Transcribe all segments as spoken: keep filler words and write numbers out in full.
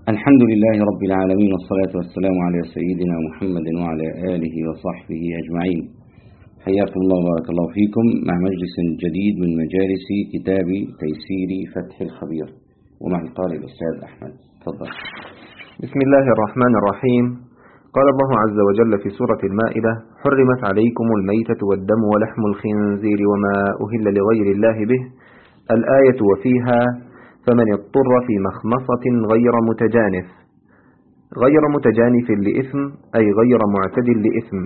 الحمد لله رب العالمين، والصلاة والسلام على سيدنا محمد وعلى آله وصحبه أجمعين. حياكم الله وبارك الله فيكم مع مجلس جديد من مجالس كتاب تيسير فتح الخبير، ومع القارئ الأستاذ أحمد. تفضل. بسم الله الرحمن الرحيم. قال الله عز وجل في سورة المائدة: حرمت عليكم الميتة والدم ولحم الخنزير وما أهل لغير الله به. الآية وفيها: فمن اضطر في مخمصة غير متجانف. غير متجانف لإثم أي غير معتد لإثم.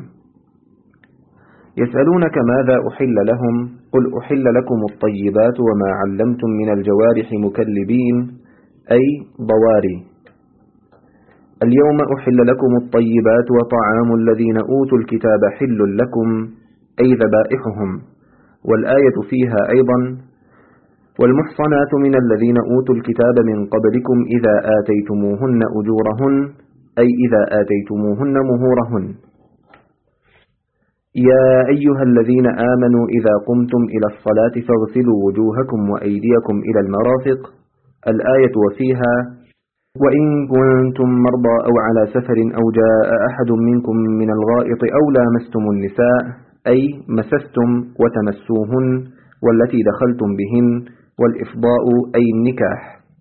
يسألونك ماذا أحل لهم؟ قل أحل لكم الطيبات وما علمتم من الجوارح مكلبين أي ضواري. اليوم أحل لكم الطيبات وطعام الذين أوتوا الكتاب حل لكم أي ذبائحهم. والآية فيها أيضا: والمحصنات من الذين أوتوا الكتاب من قبلكم إذا آتيتموهن أجورهن أي إذا آتيتموهن مهورهن. يا أيها الذين آمنوا إذا قمتم إلى الصلاة فاغسلوا وجوهكم وأيديكم إلى المرافق. الآية وفيها: وإن كنتم مرضى أو على سفر أو جاء أحد منكم من الغائط أو لامستم النساء أي مسستم وتمسوهن والتي دخلتم بهن، والإفضاء أي النكاح.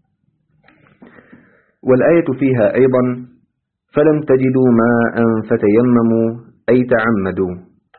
والآية فيها أيضا: فلم تجدوا ماء فتيمموا أي تعمدوا.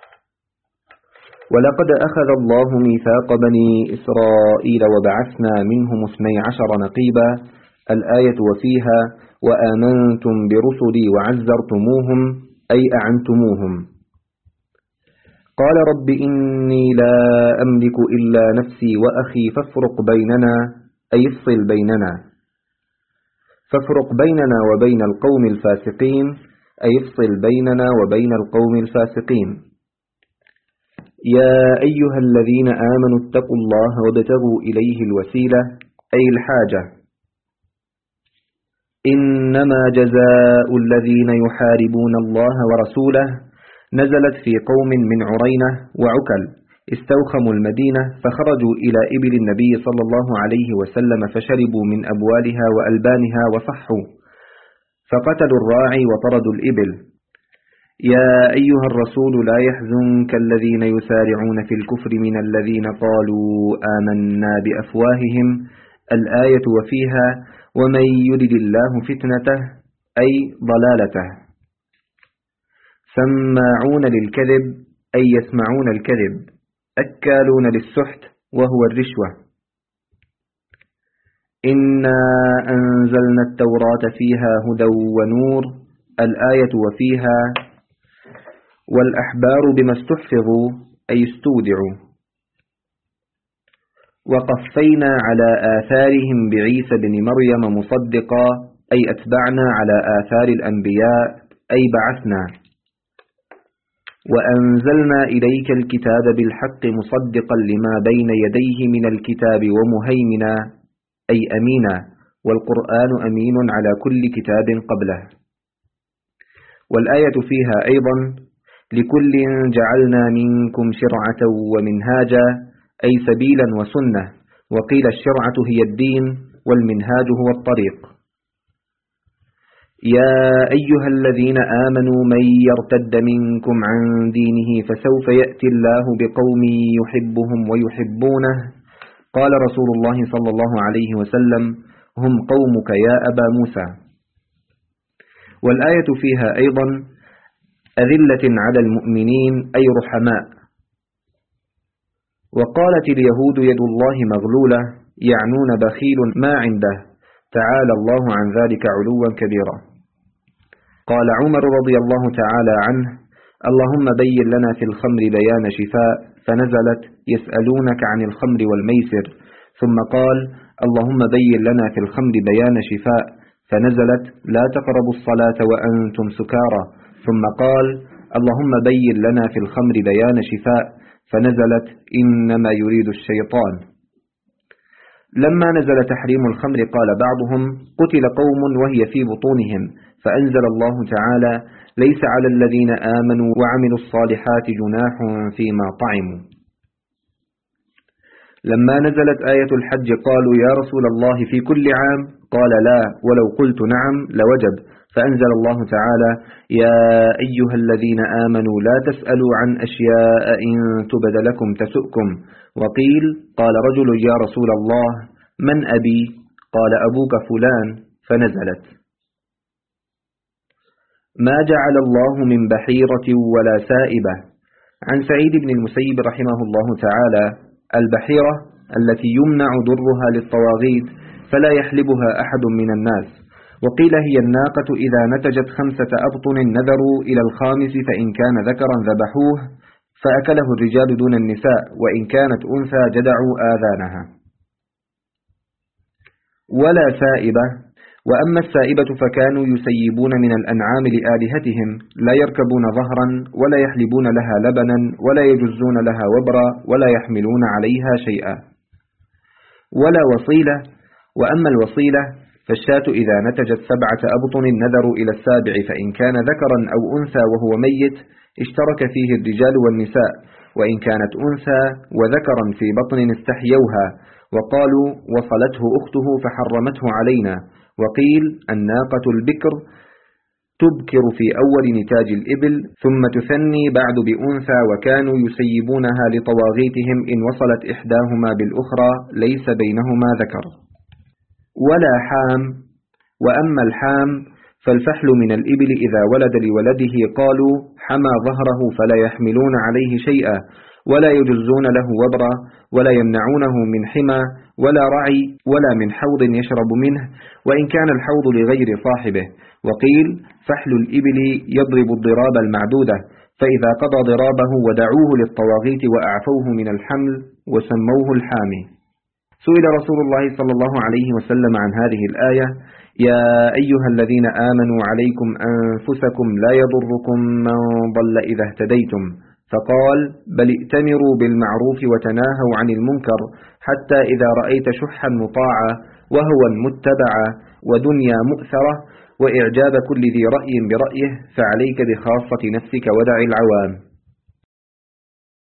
ولقد أخذ الله ميثاق بني إسرائيل وبعثنا منهم اثني عشر نقيبا. الآية وفيها: وآمنتم برسلي وعزرتموهم أي أعنتموهم. قال رب إني لا أملك إلا نفسي وأخي فافرق بيننا أي افصل بيننا. فافرق بيننا وبين القوم الفاسقين أي افصل بيننا وبين القوم الفاسقين. يا أيها الذين آمنوا اتقوا الله وابتغوا إليه الوسيلة أي الحاجة. إنما جزاء الذين يحاربون الله ورسوله نزلت في قوم من عرينة وعكل استوخموا المدينة فخرجوا إلى إبل النبي صلى الله عليه وسلم فشربوا من أبوالها وألبانها وصحوا فقتلوا الراعي وطردوا الإبل. يا أيها الرسول لا يحزنك الذين يسارعون في الكفر من الذين قالوا آمنا بأفواههم. الآية وفيها: ومن يرد الله فتنته أي ضلالته. سماعون للكذب أي يسمعون الكذب. أكالون للسحت وهو الرشوة. إنا أنزلنا التوراة فيها هدى ونور. الآية وفيها: والأحبار بما استحفظوا أي استودعوا. وقفينا على آثارهم بعيسى بن مريم مصدقا أي أتبعنا على آثار الأنبياء أي بعثنا. وأنزلنا إليك الكتاب بالحق مصدقا لما بين يديه من الكتاب ومهيمنا أي أمينا. والقرآن أمين على كل كتاب قبله. والآية فيها أيضا: لكل جعلنا منكم شرعة ومنهاجا أي سبيلا وسنة. وقيل الشرعة هي الدين والمنهاج هو الطريق. يا أيها الذين آمنوا من يرتد منكم عن دينه فسوف يأتي الله بقوم يحبهم ويحبونه. قال رسول الله صلى الله عليه وسلم: هم قومك يا أبا موسى. والآية فيها أيضا: أذلة على المؤمنين أي رحماء. وقالت اليهود يد الله مغلولة يعنون بخيل ما عنده، تعالى الله عن ذلك علوا كبيرا. قال عمر رضي الله تعالى عنه: اللهم بين لنا في الخمر بيان شفاء. فنزلت: يسألونك عن الخمر والميسر. ثم قال: اللهم بين لنا في الخمر بيان شفاء. فنزلت: لا تقربوا الصلاة وأنتم سكارى. ثم قال: اللهم بين لنا في الخمر بيان شفاء. فنزلت: إنما يريد الشيطان. لما نزل تحريم الخمر قال بعضهم: قتل قوم وهي في بطونهم. فأنزل الله تعالى: ليس على الذين آمنوا وعملوا الصالحات جناح فيما طعموا. لما نزلت آية الحج قالوا يا رسول الله في كل عام؟ قال لا، ولو قلت نعم لوجب. فأنزل الله تعالى يا أيها الذين آمنوا لا تسألوا عن أشياء إن تبد لكم تسؤكم. وقيل قال رجل يا رسول الله من أبي؟ قال أبوك فلان، فنزلت ما جعل الله من بحيرة ولا سائبة. عن سعيد بن المسيب رحمه الله تعالى: البحيرة التي يمنع ضرها للطواغيت فلا يحلبها أحد من الناس. وقيل هي الناقة إذا نتجت خمسة أبطن نذروا إلى الخامس فإن كان ذكرا ذبحوه فأكله الرجال دون النساء، وإن كانت أنثى جدعوا آذانها. ولا سائبة. وأما السائبة فكانوا يسيبون من الأنعام لآلهتهم، لا يركبون ظهرا ولا يحلبون لها لبنا ولا يجزون لها وبرا ولا يحملون عليها شيئا. ولا وصيلة. وأما الوصيلة فالشاة إذا نتجت سبعة أبطن نذروا إلى السابع فإن كان ذكرا أو أنثى وهو ميت اشترك فيه الرجال والنساء، وإن كانت أنثى وذكرا في بطن استحيوها، وقالوا وصلته أخته فحرمته علينا. وقيل الناقة البكر تبكر في أول نتاج الإبل ثم تثني بعد بأنثى، وكانوا يسيبونها لطواغيتهم إن وصلت إحداهما بالأخرى ليس بينهما ذكر. ولا حام. وأما الحام فالفحل من الإبل إذا ولد لولده قالوا حمى ظهره فلا يحملون عليه شيئا ولا يجزون له وبرا ولا يمنعونه من حمى ولا رعي ولا من حوض يشرب منه، وإن كان الحوض لغير صاحبه. وقيل فحل الإبل يضرب الضراب المعدودة، فإذا قضى ضرابه ودعوه للطواغيت وأعفوه من الحمل وسموه الحامي. سئل رسول الله صلى الله عليه وسلم عن هذه الآية: يا أيها الذين آمنوا عليكم أنفسكم لا يضركم من ضل إذا اهتديتم، فقال: بل ائتمروا بالمعروف وتناهوا عن المنكر، حتى إذا رأيت شحا مطاعا وهوى متبعا ودنيا مؤثرة وإعجاب كل ذي رأي برأيه فعليك بخاصة نفسك ودع العوام.